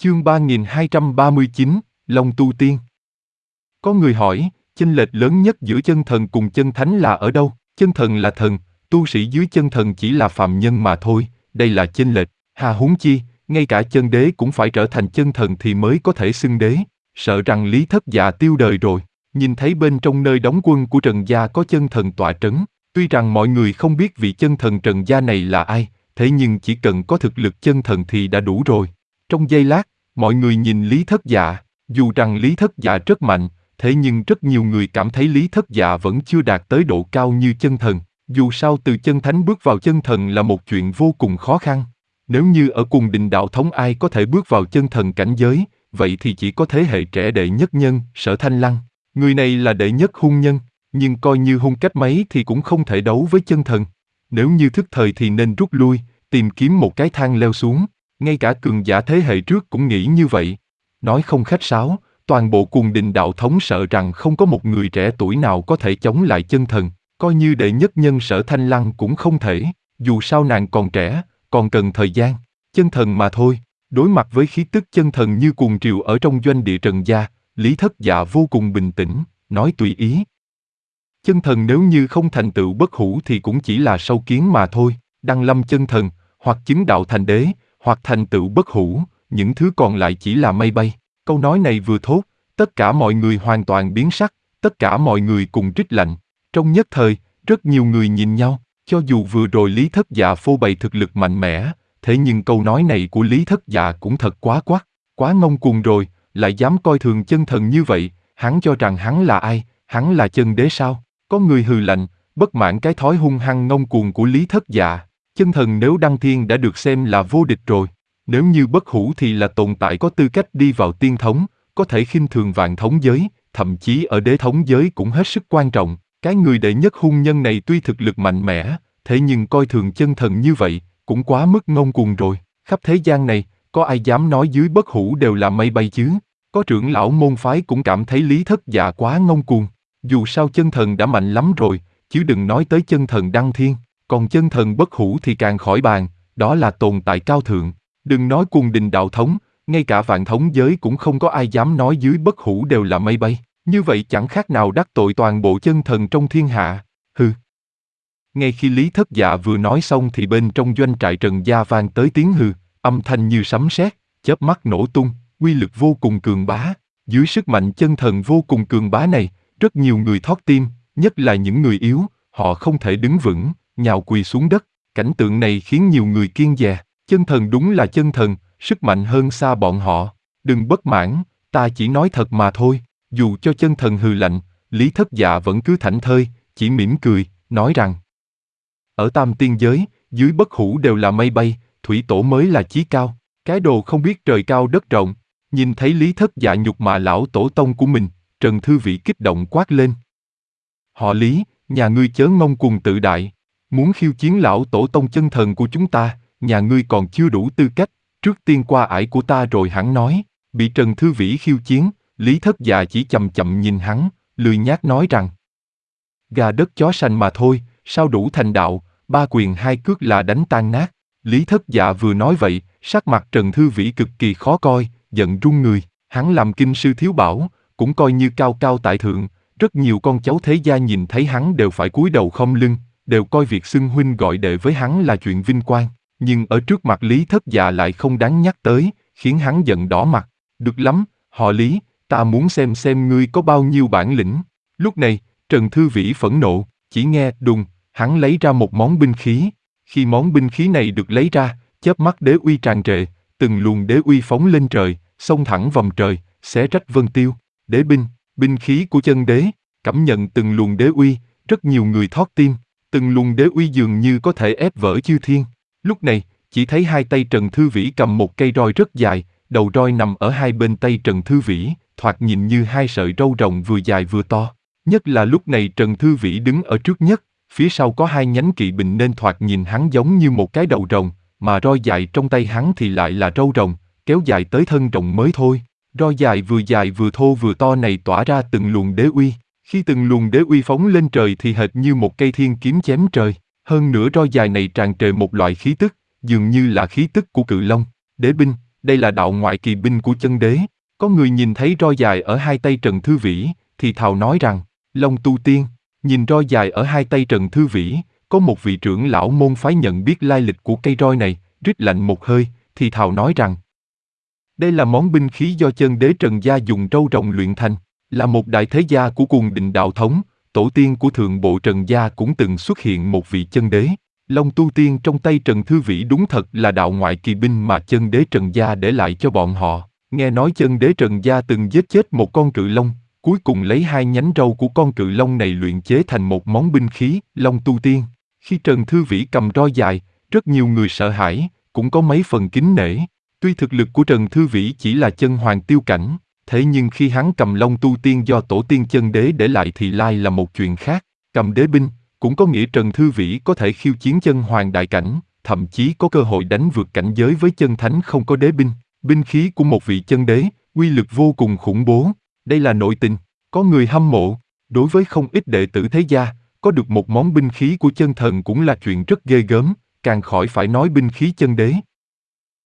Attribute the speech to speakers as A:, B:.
A: Chương 3239, Long Tu Tiên. Có người hỏi, chênh lệch lớn nhất giữa chân thần cùng chân thánh là ở đâu? Chân thần là thần, tu sĩ dưới chân thần chỉ là phàm nhân mà thôi, đây là chênh lệch. Hà huống chi, ngay cả chân đế cũng phải trở thành chân thần thì mới có thể xưng đế. Sợ rằng Lý Thất Dạ tiêu đời rồi. Nhìn thấy bên trong nơi đóng quân của Trần gia có chân thần tọa trấn. Tuy rằng mọi người không biết vị chân thần Trần gia này là ai, thế nhưng chỉ cần có thực lực chân thần thì đã đủ rồi. Trong giây lát, mọi người nhìn Lý Thất Dạ, dù rằng Lý Thất Dạ rất mạnh, thế nhưng rất nhiều người cảm thấy Lý Thất Dạ vẫn chưa đạt tới độ cao như chân thần. Dù sao từ chân thánh bước vào chân thần là một chuyện vô cùng khó khăn. Nếu như ở cùng đình đạo thống ai có thể bước vào chân thần cảnh giới, vậy thì chỉ có thế hệ trẻ đệ nhất nhân, Sở Thanh Lăng. Người này là đệ nhất hung nhân, nhưng coi như hung cách mấy thì cũng không thể đấu với chân thần. Nếu như thức thời thì nên rút lui, tìm kiếm một cái thang leo xuống. Ngay cả cường giả thế hệ trước cũng nghĩ như vậy. Nói không khách sáo, toàn bộ cùng đình đạo thống sợ rằng không có một người trẻ tuổi nào có thể chống lại chân thần. Coi như đệ nhất nhân Sở Thanh Lăng cũng không thể, dù sao nàng còn trẻ, còn cần thời gian. Chân thần mà thôi, đối mặt với khí tức chân thần như cuồng triều ở trong doanh địa Trần gia, Lý Thất Dạ vô cùng bình tĩnh, nói tùy ý. Chân thần nếu như không thành tựu bất hủ thì cũng chỉ là sâu kiến mà thôi, đăng lâm chân thần, hoặc chứng đạo thành đế, hoặc thành tựu bất hủ, những thứ còn lại chỉ là mây bay. Câu nói này vừa thốt, tất cả mọi người hoàn toàn biến sắc, tất cả mọi người cùng rít lạnh. Trong nhất thời, rất nhiều người nhìn nhau, cho dù vừa rồi Lý Thất Dạ phô bày thực lực mạnh mẽ, thế nhưng câu nói này của Lý Thất Dạ cũng thật quá quắt, quá ngông cuồng rồi, lại dám coi thường chân thần như vậy, hắn cho rằng hắn là ai, hắn là chân đế sao? Có người hừ lạnh, bất mãn cái thói hung hăng ngông cuồng của Lý Thất Dạ. Chân thần nếu đăng thiên đã được xem là vô địch rồi, nếu như bất hủ thì là tồn tại có tư cách đi vào tiên thống, có thể khinh thường vạn thống giới, thậm chí ở đế thống giới cũng hết sức quan trọng. Cái người đệ nhất hung nhân này tuy thực lực mạnh mẽ, thế nhưng coi thường chân thần như vậy, cũng quá mức ngông cuồng rồi. Khắp thế gian này, có ai dám nói dưới bất hủ đều là mây bay chứ? Có trưởng lão môn phái cũng cảm thấy Lý Thất Dạ quá ngông cuồng. Dù sao chân thần đã mạnh lắm rồi, chứ đừng nói tới chân thần đăng thiên. Còn chân thần bất hủ thì càng khỏi bàn, đó là tồn tại cao thượng. Đừng nói cùng đình đạo thống, ngay cả vạn thống giới cũng không có ai dám nói dưới bất hủ đều là mây bay. Như vậy chẳng khác nào đắc tội toàn bộ chân thần trong thiên hạ. Hừ. Ngay khi Lý Thất Dạ vừa nói xong thì bên trong doanh trại Trần gia vang tới tiếng hừ, âm thanh như sấm sét, chớp mắt nổ tung, uy lực vô cùng cường bá. Dưới sức mạnh chân thần vô cùng cường bá này, rất nhiều người thót tim, nhất là những người yếu, họ không thể đứng vững, nhào quỳ xuống đất. Cảnh tượng này khiến nhiều người kiêng dè. Chân thần đúng là chân thần, sức mạnh hơn xa bọn họ. Đừng bất mãn, ta chỉ nói thật mà thôi. Dù cho chân thần hừ lạnh, Lý Thất Dạ vẫn cứ thảnh thơi, chỉ mỉm cười, nói rằng ở tam tiên giới, dưới bất hủ đều là mây bay, thủy tổ mới là chí cao. Cái đồ không biết trời cao đất rộng. Nhìn thấy Lý Thất Dạ nhục mạ lão tổ tông của mình, Trần Thư Vĩ kích động quát lên. Họ Lý, nhà ngươi chớ ngông cuồng tự đại. Muốn khiêu chiến lão tổ tông chân thần của chúng ta, nhà ngươi còn chưa đủ tư cách, trước tiên qua ải của ta rồi hẳn nói. Bị Trần Thư Vĩ khiêu chiến, Lý Thất Dạ chỉ chậm chậm nhìn hắn, lười nhác nói rằng gà đất chó sành mà thôi, sao đủ thành đạo, ba quyền hai cước là đánh tan nát. Lý Thất Dạ vừa nói vậy, sắc mặt Trần Thư Vĩ cực kỳ khó coi, giận run người. Hắn làm kinh sư thiếu bảo, cũng coi như cao cao tại thượng, rất nhiều con cháu thế gia nhìn thấy hắn đều phải cúi đầu khom lưng, đều coi việc xưng huynh gọi đệ với hắn là chuyện vinh quang. Nhưng ở trước mặt Lý Thất Dạ lại không đáng nhắc tới, khiến hắn giận đỏ mặt. Được lắm, họ Lý, ta muốn xem ngươi có bao nhiêu bản lĩnh. Lúc này, Trần Thư Vĩ phẫn nộ, chỉ nghe đùng, hắn lấy ra một món binh khí. Khi món binh khí này được lấy ra, chớp mắt đế uy tràn trề, từng luồng đế uy phóng lên trời, xông thẳng vòng trời, xé rách vân tiêu. Đế binh, binh khí của chân đế, cảm nhận từng luồng đế uy, rất nhiều người thót tim, từng luồng đế uy dường như có thể ép vỡ chư thiên. Lúc này, chỉ thấy hai tay Trần Thư Vĩ cầm một cây roi rất dài, đầu roi nằm ở hai bên tay Trần Thư Vĩ, thoạt nhìn như hai sợi râu rồng vừa dài vừa to. Nhất là lúc này Trần Thư Vĩ đứng ở trước nhất, phía sau có hai nhánh kỵ binh nên thoạt nhìn hắn giống như một cái đầu rồng, mà roi dài trong tay hắn thì lại là râu rồng, kéo dài tới thân rồng mới thôi. Roi dài vừa thô vừa to này tỏa ra từng luồng đế uy, khi từng luồng đế uy phóng lên trời thì hệt như một cây thiên kiếm chém trời. Hơn nữa roi dài này tràn trề một loại khí tức, dường như là khí tức của cự long. Đế binh, đây là đạo ngoại kỳ binh của chân đế. Có người nhìn thấy roi dài ở hai tay Trần Thư Vĩ, thì thào nói rằng, Long Tu Tiên, nhìn roi dài ở hai tay Trần Thư Vĩ, có một vị trưởng lão môn phái nhận biết lai lịch của cây roi này, rít lạnh một hơi, thì thào nói rằng, đây là món binh khí do chân đế Trần Gia dùng trâu rồng luyện thành, là một đại thế gia của Cuồng Định đạo thống, tổ tiên của thượng bộ Trần Gia cũng từng xuất hiện một vị chân đế. Long Tu Tiên trong tay Trần Thư Vĩ đúng thật là đạo ngoại kỳ binh mà chân đế Trần Gia để lại cho bọn họ. Nghe nói chân đế Trần Gia từng giết chết một con cự long, cuối cùng lấy hai nhánh râu của con cự long này luyện chế thành một món binh khí, Long Tu Tiên. Khi Trần Thư Vĩ cầm roi dài, rất nhiều người sợ hãi, cũng có mấy phần kính nể. Tuy thực lực của Trần Thư Vĩ chỉ là chân hoàng tiêu cảnh, thế nhưng khi hắn cầm Long Tu Tiên do tổ tiên chân đế để lại thì lai là một chuyện khác. Cầm đế binh, cũng có nghĩa Trần Thư Vĩ có thể khiêu chiến chân hoàng đại cảnh, thậm chí có cơ hội đánh vượt cảnh giới với chân thánh không có đế binh. Binh khí của một vị chân đế, uy lực vô cùng khủng bố. Đây là nội tình, có người hâm mộ. Đối với không ít đệ tử thế gia, có được một món binh khí của chân thần cũng là chuyện rất ghê gớm, càng khỏi phải nói binh khí chân đế.